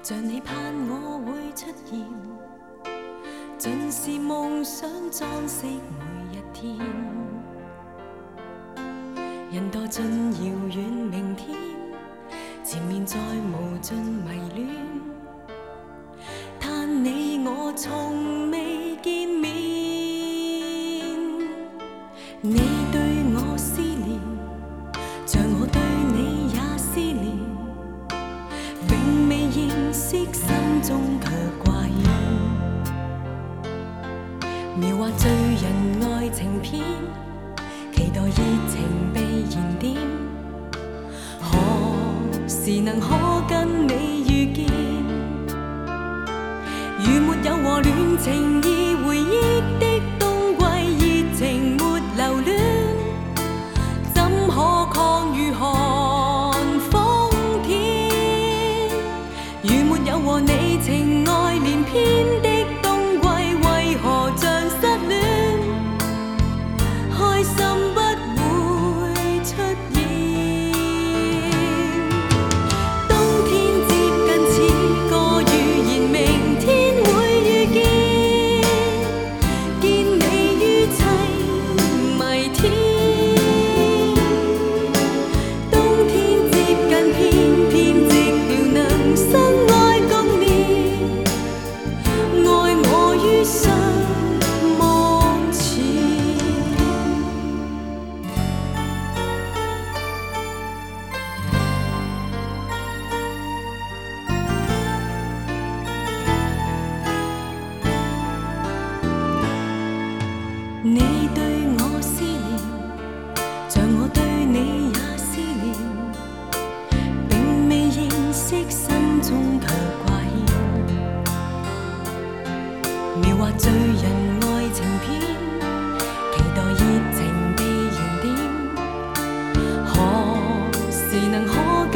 像你盼我會出現，盡是夢想裝飾每一天。人墮進遙遠明天，前面再無盡迷戀。嘆你我從未見面，你對我思念，像我對你也思念。並未認識，心中卻掛牽。描畫醉人愛情片，期待熱情被燃點。何時能可跟你遇見？如沒有和戀情意回憶的冬季，熱情沒留戀，怎可抗御寒風天？如沒有和你情愛連篇的冬季，為何像失戀？開心不會出現。冬天接近似個預言，明天會遇見，見你於凄迷天。冬天接近，偏偏寂寥能生愛共年，愛我於相望前。你對我思念，像我對你也思念。並未認識，心中卻掛牽。描畫醉人愛情片，期待熱情被燃點。何時能可